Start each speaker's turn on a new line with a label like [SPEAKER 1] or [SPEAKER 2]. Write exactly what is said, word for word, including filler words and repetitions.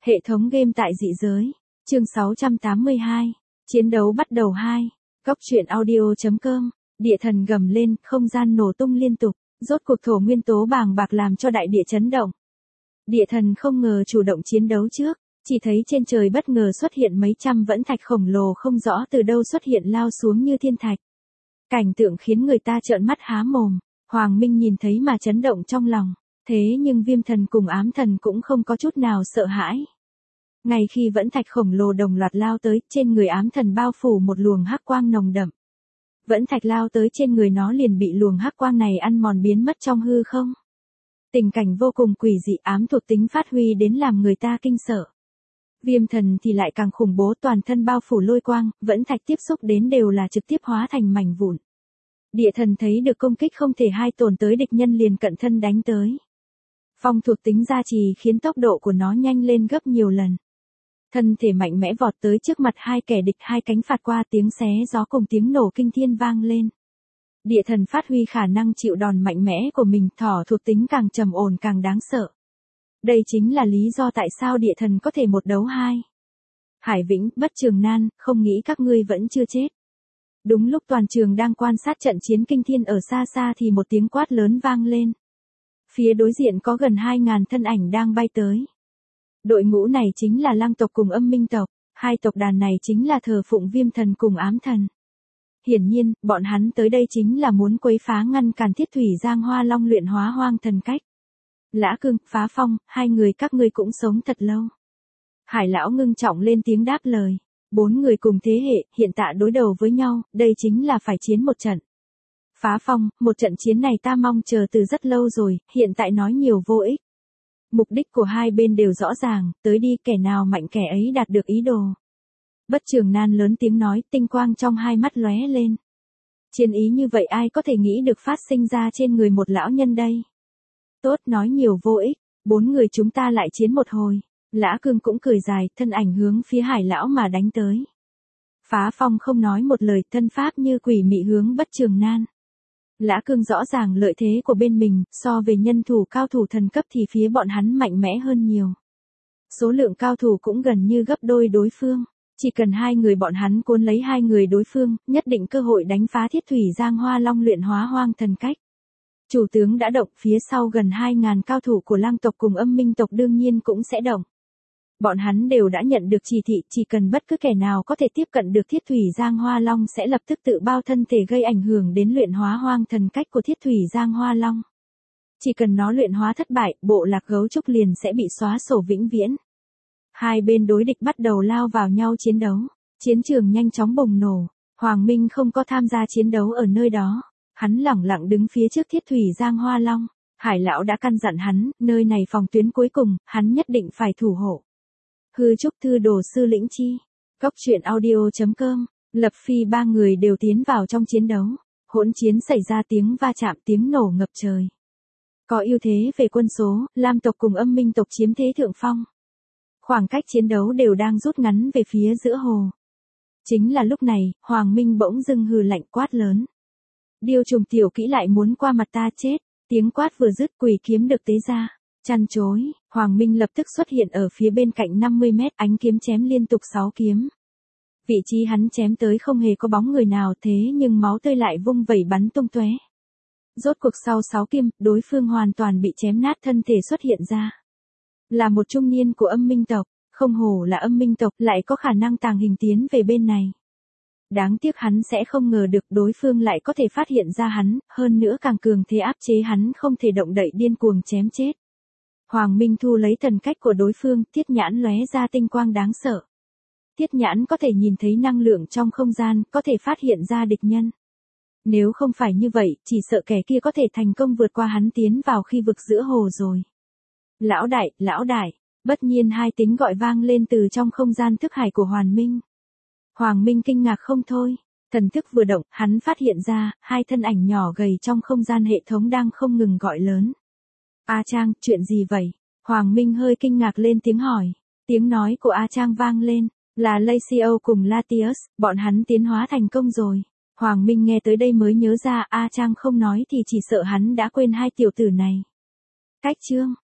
[SPEAKER 1] Hệ thống game tại dị giới. Chương sáu trăm tám mươi hai. Chiến đấu bắt đầu hai. Góc truyện audio.com. Địa thần gầm lên, không gian nổ tung liên tục, rốt cuộc thổ nguyên tố bàng bạc làm cho đại địa chấn động. Địa thần không ngờ chủ động chiến đấu trước, chỉ thấy trên trời bất ngờ xuất hiện mấy trăm vẫn thạch khổng lồ không rõ từ đâu xuất hiện lao xuống như thiên thạch. Cảnh tượng khiến người ta trợn mắt há mồm, Hoàng Minh nhìn thấy mà chấn động trong lòng, thế nhưng viêm thần cùng ám thần cũng không có chút nào sợ hãi. Ngay khi vẫn thạch khổng lồ đồng loạt lao tới, trên người ám thần bao phủ một luồng hắc quang nồng đậm. Vẫn thạch lao tới trên người nó liền bị luồng hắc quang này ăn mòn biến mất trong hư không. Tình cảnh vô cùng quỷ dị, ám thuộc tính phát huy đến làm người ta kinh sợ. Viêm thần thì lại càng khủng bố, toàn thân bao phủ lôi quang, vẫn thạch tiếp xúc đến đều là trực tiếp hóa thành mảnh vụn. Địa thần thấy được công kích không thể hai tồn tới địch nhân liền cận thân đánh tới. Phong thuộc tính gia trì khiến tốc độ của nó nhanh lên gấp nhiều lần. Thân thể mạnh mẽ vọt tới trước mặt hai kẻ địch, hai cánh phạt qua, tiếng xé gió cùng tiếng nổ kinh thiên vang lên. Địa thần phát huy khả năng chịu đòn mạnh mẽ của mình, thỏ thuộc tính càng trầm ổn càng đáng sợ. Đây chính là lý do tại sao địa thần có thể một đấu hai. Hải Vĩnh, Bất Trường Nan, không nghĩ các ngươi vẫn chưa chết. Đúng lúc toàn trường đang quan sát trận chiến kinh thiên ở xa xa thì một tiếng quát lớn vang lên. Phía đối diện có gần hai ngàn thân ảnh đang bay tới. Đội ngũ này chính là Lang tộc cùng Âm Minh tộc, hai tộc đàn này chính là thờ phụng viêm thần cùng ám thần. Hiển nhiên, bọn hắn tới đây chính là muốn quấy phá ngăn cản Thiết Thủy Giang Hoa Long luyện hóa hoang thần cách. Lã Cương, Phá Phong, hai người các ngươi cũng sống thật lâu. Hải lão ngưng trọng lên tiếng đáp lời. Bốn người cùng thế hệ, hiện tại đối đầu với nhau, đây chính là phải chiến một trận. Phá Phong, một trận chiến này ta mong chờ từ rất lâu rồi, hiện tại nói nhiều vô ích. Mục đích của hai bên đều rõ ràng, tới đi, kẻ nào mạnh kẻ ấy đạt được ý đồ. Bất Trường Nan lớn tiếng nói, tinh quang trong hai mắt lóe lên. Chiến ý như vậy ai có thể nghĩ được phát sinh ra trên người một lão nhân đây. Tốt, nói nhiều vô ích, bốn người chúng ta lại chiến một hồi. Lã Cương cũng cười dài, thân ảnh hướng phía Hải lão mà đánh tới. Phá Phong không nói một lời, thân pháp như quỷ mị hướng Bất Trường Nan. Lã Cương rõ ràng lợi thế của bên mình, so về nhân thủ cao thủ thần cấp thì phía bọn hắn mạnh mẽ hơn nhiều. Số lượng cao thủ cũng gần như gấp đôi đối phương, chỉ cần hai người bọn hắn cuốn lấy hai người đối phương, nhất định cơ hội đánh phá Thiết Thủy Giang Hoa Long luyện hóa hoang thần cách. Chủ tướng đã động, phía sau gần hai ngàn cao thủ của Lang tộc cùng Âm Minh tộc đương nhiên cũng sẽ động. Bọn hắn đều đã nhận được chỉ thị, chỉ cần bất cứ kẻ nào có thể tiếp cận được Thiết Thủy Giang Hoa Long sẽ lập tức tự bao thân thể gây ảnh hưởng đến luyện hóa hoang thần cách của Thiết Thủy Giang Hoa Long. Chỉ cần nó luyện hóa thất bại, bộ lạc gấu trúc liền sẽ bị xóa sổ vĩnh viễn. Hai bên đối địch bắt đầu lao vào nhau chiến đấu, chiến trường nhanh chóng bùng nổ. Hoàng Minh không có tham gia chiến đấu ở nơi đó, hắn lẳng lặng đứng phía trước Thiết Thủy Giang Hoa Long. Hải lão đã căn dặn hắn, nơi này phòng tuyến cuối cùng, hắn nhất định phải thủ hộ. Hư Trúc Thư Đồ Sư Lĩnh Chi. Góc truyện audio.com. Lập Phi ba người đều tiến vào trong chiến đấu. Hỗn chiến xảy ra, tiếng va chạm, tiếng nổ ngập trời. Có ưu thế về quân số, Lam tộc cùng Âm Minh tộc chiếm thế thượng phong. Khoảng cách chiến đấu đều đang rút ngắn về phía giữa hồ. Chính là lúc này, Hoàng Minh bỗng dưng hừ lạnh quát lớn. Điêu trùng tiểu kỹ lại muốn qua mặt ta chết. Tiếng quát vừa dứt, quỷ kiếm được tế ra. Chăn chối, Hoàng Minh lập tức xuất hiện ở phía bên cạnh năm mươi mét, ánh kiếm chém liên tục sáu kiếm. Vị trí hắn chém tới không hề có bóng người nào, thế nhưng máu tươi lại vung vẩy bắn tung tóe. Rốt cuộc sau sáu kiếm, đối phương hoàn toàn bị chém nát, thân thể xuất hiện ra. Là một trung niên của Âm Minh tộc, không hổ là Âm Minh tộc, lại có khả năng tàng hình tiến về bên này. Đáng tiếc hắn sẽ không ngờ được đối phương lại có thể phát hiện ra hắn, hơn nữa càng cường thế áp chế hắn không thể động đậy, điên cuồng chém chết. Hoàng Minh thu lấy thần cách của đối phương, thiết nhãn lóe ra tinh quang đáng sợ. Thiết nhãn có thể nhìn thấy năng lượng trong không gian, có thể phát hiện ra địch nhân. Nếu không phải như vậy, chỉ sợ kẻ kia có thể thành công vượt qua hắn tiến vào khi vực giữa hồ rồi. Lão đại, lão đại, bất nhiên hai tiếng gọi vang lên từ trong không gian thức hải của Hoàng Minh. Hoàng Minh kinh ngạc không thôi, thần thức vừa động, hắn phát hiện ra, hai thân ảnh nhỏ gầy trong không gian hệ thống đang không ngừng gọi lớn. A Trang, chuyện gì vậy? Hoàng Minh hơi kinh ngạc lên tiếng hỏi. Tiếng nói của A Trang vang lên, là Lacio cùng Latius, bọn hắn tiến hóa thành công rồi. Hoàng Minh nghe tới đây mới nhớ ra A Trang không nói thì chỉ sợ hắn đã quên hai tiểu tử này. Cách chương,